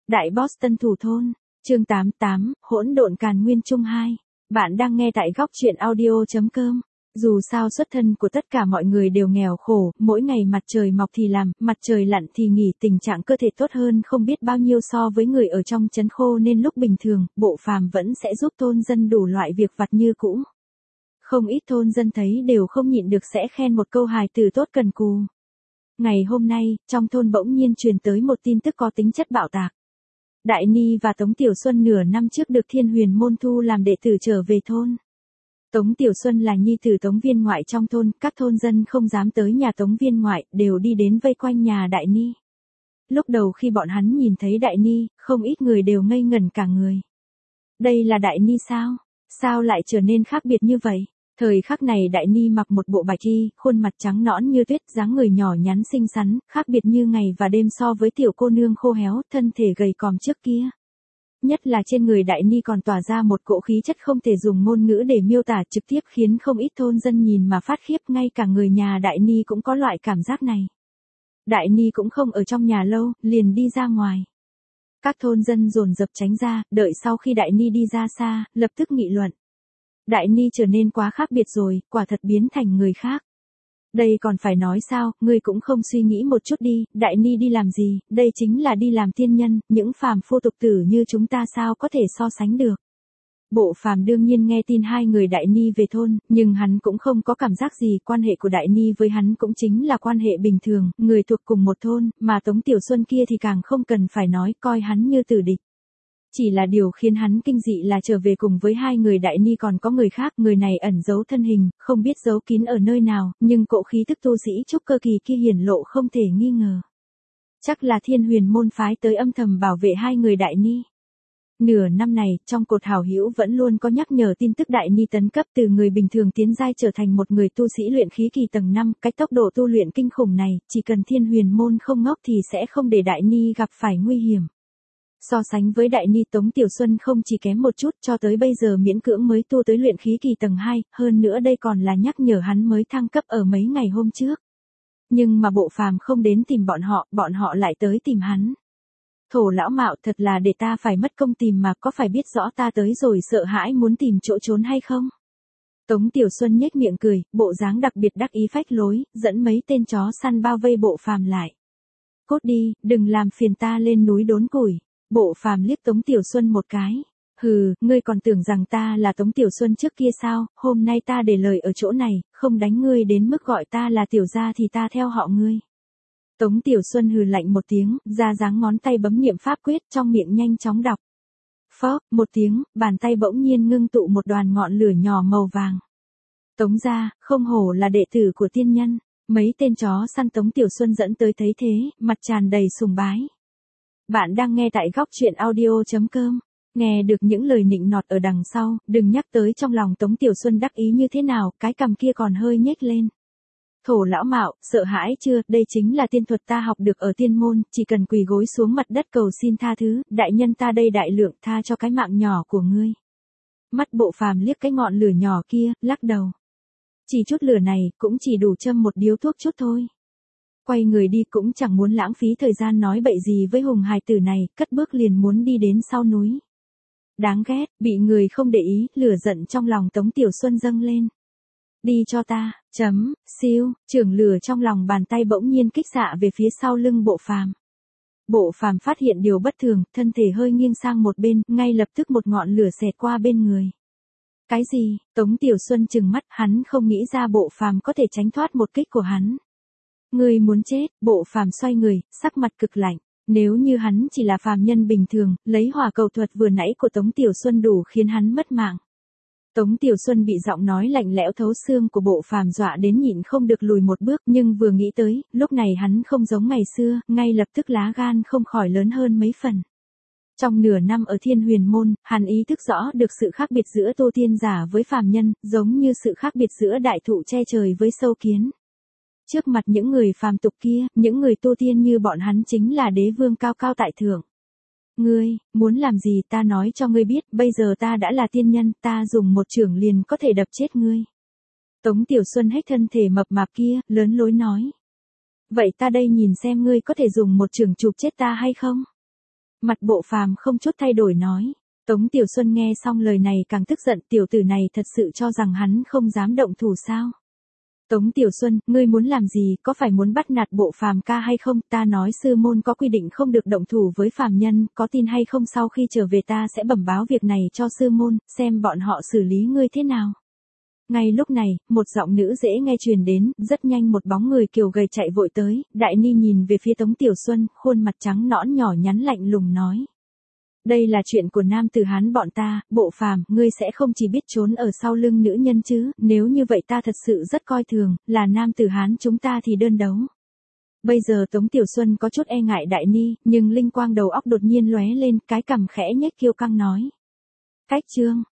Đại Boston thủ thôn, chương 88, hỗn độn càn nguyên chung 2. Bạn đang nghe tại góc truyện audio.com. Dù sao xuất thân của tất cả mọi người đều nghèo khổ, mỗi ngày mặt trời mọc thì làm, mặt trời lặn thì nghỉ, tình trạng cơ thể tốt hơn không biết bao nhiêu so với người ở trong trấn khô nên lúc bình thường, Bộ Phàm vẫn sẽ giúp thôn dân đủ loại việc vặt như cũ. Không ít thôn dân thấy đều không nhịn được sẽ khen một câu hài từ tốt cần cù. Ngày hôm nay, trong thôn bỗng nhiên truyền tới một tin tức có tính chất bạo tạc. Đại Ni và Tống Tiểu Xuân nửa năm trước được Thiên Huyền môn thu làm đệ tử trở về thôn. Tống Tiểu Xuân là nhi tử Tống Viên Ngoại trong thôn, các thôn dân không dám tới nhà Tống Viên Ngoại, đều đi đến vây quanh nhà Đại Ni. Lúc đầu khi bọn hắn nhìn thấy Đại Ni, không ít người đều ngây ngẩn cả người. Đây là Đại Ni sao? Sao lại trở nên khác biệt như vậy? Thời khắc này Đại Ni mặc một bộ bạch y, khuôn mặt trắng nõn như tuyết, dáng người nhỏ nhắn xinh xắn, khác biệt như ngày và đêm so với tiểu cô nương khô héo, thân thể gầy còm trước kia. Nhất là trên người Đại Ni còn tỏa ra một cỗ khí chất không thể dùng ngôn ngữ để miêu tả, trực tiếp khiến không ít thôn dân nhìn mà phát khiếp, ngay cả người nhà Đại Ni cũng có loại cảm giác này. Đại Ni cũng không ở trong nhà lâu, liền đi ra ngoài. Các thôn dân dồn dập tránh ra, đợi sau khi Đại Ni đi ra xa, lập tức nghị luận. Đại Ni trở nên quá khác biệt rồi, quả thật biến thành người khác. Đây còn phải nói sao, ngươi cũng không suy nghĩ một chút đi, Đại Ni đi làm gì, đây chính là đi làm tiên nhân, những phàm phu tục tử như chúng ta sao có thể so sánh được. Bộ Phàm đương nhiên nghe tin hai người Đại Ni về thôn, nhưng hắn cũng không có cảm giác gì, quan hệ của Đại Ni với hắn cũng chính là quan hệ bình thường, người thuộc cùng một thôn, mà Tống Tiểu Xuân kia thì càng không cần phải nói, coi hắn như tử địch. Chỉ là điều khiến hắn kinh dị là trở về cùng với hai người Đại Ni còn có người khác, người này ẩn giấu thân hình, không biết giấu kín ở nơi nào, nhưng cỗ khí thức tu sĩ trúc cơ kỳ kia hiển lộ không thể nghi ngờ. Chắc là Thiên Huyền môn phái tới âm thầm bảo vệ hai người Đại Ni. Nửa năm này, trong cột hảo hữu vẫn luôn có nhắc nhở tin tức Đại Ni tấn cấp từ người bình thường tiến giai trở thành một người tu sĩ luyện khí kỳ tầng 5, cách tốc độ tu luyện kinh khủng này, chỉ cần Thiên Huyền môn không ngốc thì sẽ không để Đại Ni gặp phải nguy hiểm. So sánh với Đại Ni, Tống Tiểu Xuân không chỉ kém một chút, cho tới bây giờ miễn cưỡng mới tu tới luyện khí kỳ tầng 2, hơn nữa đây còn là nhắc nhở hắn mới thăng cấp ở mấy ngày hôm trước. Nhưng mà Bộ Phàm không đến tìm bọn họ lại tới tìm hắn. Thổ lão mạo, thật là để ta phải mất công tìm mà, có phải biết rõ ta tới rồi sợ hãi muốn tìm chỗ trốn hay không? Tống Tiểu Xuân nhếch miệng cười, bộ dáng đặc biệt đắc ý phách lối, dẫn mấy tên chó săn bao vây Bộ Phàm lại. Cốt đi, đừng làm phiền ta lên núi đốn củi. Bộ Phàm liếc Tống Tiểu Xuân một cái. Hừ, ngươi còn tưởng rằng ta là Tống Tiểu Xuân trước kia sao, hôm nay ta để lời ở chỗ này, không đánh ngươi đến mức gọi ta là tiểu gia thì ta theo họ ngươi. Tống Tiểu Xuân hừ lạnh một tiếng, ra dáng ngón tay bấm niệm pháp quyết, trong miệng nhanh chóng đọc. Phốc, một tiếng, bàn tay bỗng nhiên ngưng tụ một đoàn ngọn lửa nhỏ màu vàng. Tống gia, không hổ là đệ tử của tiên nhân. Mấy tên chó săn Tống Tiểu Xuân dẫn tới thấy thế, mặt tràn đầy sùng bái. Bạn đang nghe tại góc truyện audio.com. Nghe được những lời nịnh nọt ở đằng sau, đừng nhắc tới trong lòng Tống Tiểu Xuân đắc ý như thế nào, cái cằm kia còn hơi nhếch lên. Thổ lão mạo, sợ hãi chưa, đây chính là tiên thuật ta học được ở tiên môn, chỉ cần quỳ gối xuống mặt đất cầu xin tha thứ, đại nhân ta đây đại lượng tha cho cái mạng nhỏ của ngươi. Mắt Bộ Phàm liếc cái ngọn lửa nhỏ kia, lắc đầu. Chỉ chút lửa này, cũng chỉ đủ châm một điếu thuốc chút thôi. Quay người đi cũng chẳng muốn lãng phí thời gian nói bậy gì với hùng hài tử này, cất bước liền muốn đi đến sau núi. Đáng ghét, bị người không để ý, lửa giận trong lòng Tống Tiểu Xuân dâng lên. Đi cho ta, siêu, chưởng lửa trong lòng bàn tay bỗng nhiên kích xạ về phía sau lưng Bộ Phàm. Bộ Phàm phát hiện điều bất thường, thân thể hơi nghiêng sang một bên, ngay lập tức một ngọn lửa xẹt qua bên người. Cái gì? Tống Tiểu Xuân trừng mắt, hắn không nghĩ ra Bộ Phàm có thể tránh thoát một kích của hắn. Ngươi muốn chết, Bộ Phàm xoay người, sắc mặt cực lạnh. Nếu như hắn chỉ là phàm nhân bình thường, lấy hỏa cầu thuật vừa nãy của Tống Tiểu Xuân đủ khiến hắn mất mạng. Tống Tiểu Xuân bị giọng nói lạnh lẽo thấu xương của Bộ Phàm dọa đến nhịn không được lùi một bước, nhưng vừa nghĩ tới, lúc này hắn không giống ngày xưa, ngay lập tức lá gan không khỏi lớn hơn mấy phần. Trong nửa năm ở Thiên Huyền môn, hắn ý thức rõ được sự khác biệt giữa tu tiên giả với phàm nhân, giống như sự khác biệt giữa đại thụ che trời với sâu kiến. Trước mặt những người phàm tục kia, những người tu tiên như bọn hắn chính là đế vương cao cao tại thượng. Ngươi, muốn làm gì ta nói cho ngươi biết, bây giờ ta đã là tiên nhân, ta dùng một chưởng liền có thể đập chết ngươi. Tống Tiểu Xuân hét thân thể mập mạp kia, lớn lối nói. Vậy ta đây nhìn xem ngươi có thể dùng một chưởng chụp chết ta hay không? Mặt Bộ Phàm không chút thay đổi nói. Tống Tiểu Xuân nghe xong lời này càng tức giận, tiểu tử này thật sự cho rằng hắn không dám động thủ sao? Tống Tiểu Xuân, ngươi muốn làm gì, có phải muốn bắt nạt Bộ Phàm ca hay không? Ta nói sư môn có quy định không được động thủ với phàm nhân, có tin hay không sau khi trở về ta sẽ bẩm báo việc này cho sư môn, xem bọn họ xử lý ngươi thế nào. Ngay lúc này, một giọng nữ dễ nghe truyền đến, rất nhanh một bóng người kiều gầy chạy vội tới, Đại Ni nhìn về phía Tống Tiểu Xuân, khuôn mặt trắng nõn nhỏ nhắn lạnh lùng nói. Đây là chuyện của nam tử Hán bọn ta, Bộ Phàm, ngươi sẽ không chỉ biết trốn ở sau lưng nữ nhân chứ, nếu như vậy ta thật sự rất coi thường, là nam tử Hán chúng ta thì đơn đấu. Bây giờ Tống Tiểu Xuân có chút e ngại Đại Ni, nhưng linh quang đầu óc đột nhiên lóe lên, cái cằm khẽ nhếch kiêu căng nói. Cách chương.